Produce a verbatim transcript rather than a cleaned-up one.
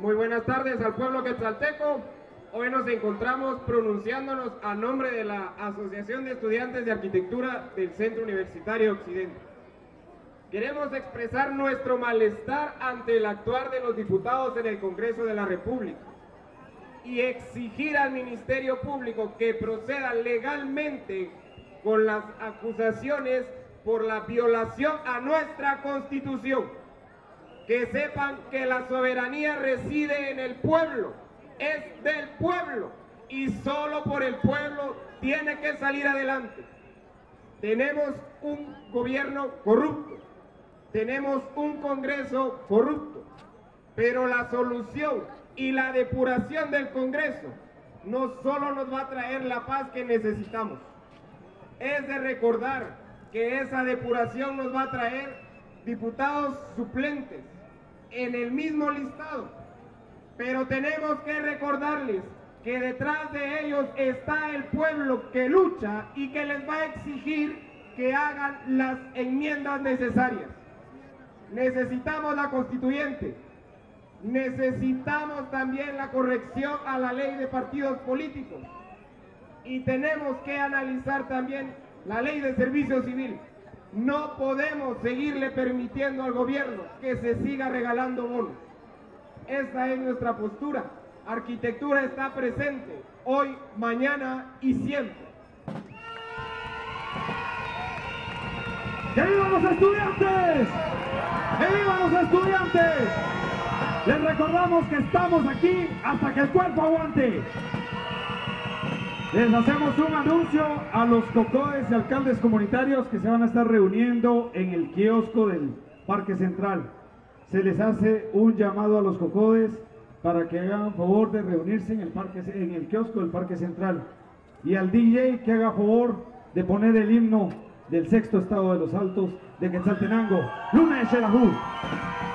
Muy buenas tardes al pueblo quetzalteco. Hoy nos encontramos pronunciándonos a nombre de la Asociación de Estudiantes de Arquitectura del Centro Universitario Occidente. Queremos expresar nuestro malestar ante el actuar de los diputados en el Congreso de la República y exigir al Ministerio Público que proceda legalmente con las acusaciones por la violación a nuestra Constitución. Que sepan que la soberanía reside en el pueblo, es del pueblo y solo por el pueblo tiene que salir adelante. Tenemos un gobierno corrupto, tenemos un Congreso corrupto, pero la solución y la depuración del Congreso no solo nos va a traer la paz que necesitamos, es de recordar que esa depuración nos va a traer diputados suplentes en el mismo listado, pero tenemos que recordarles que detrás de ellos está el pueblo que lucha y que les va a exigir que hagan las enmiendas necesarias. Necesitamos la constituyente, necesitamos también la corrección a la ley de partidos políticos y tenemos que analizar también la ley de servicio civil. No podemos seguirle permitiendo al gobierno que se siga regalando bonos. Esta es nuestra postura. Arquitectura está presente hoy, mañana y siempre. ¡Que vivan los estudiantes! ¡Que vivan los estudiantes! Les recordamos que estamos aquí hasta que el cuerpo aguante. Les hacemos un anuncio a los cocodes y alcaldes comunitarios que se van a estar reuniendo en el kiosco del Parque Central. Se les hace un llamado a los cocodes para que hagan favor de reunirse en el, parque, en el kiosco del Parque Central. Y al D J que haga favor de poner el himno del sexto estado de los Altos de Quetzaltenango, Luna de Xelajú.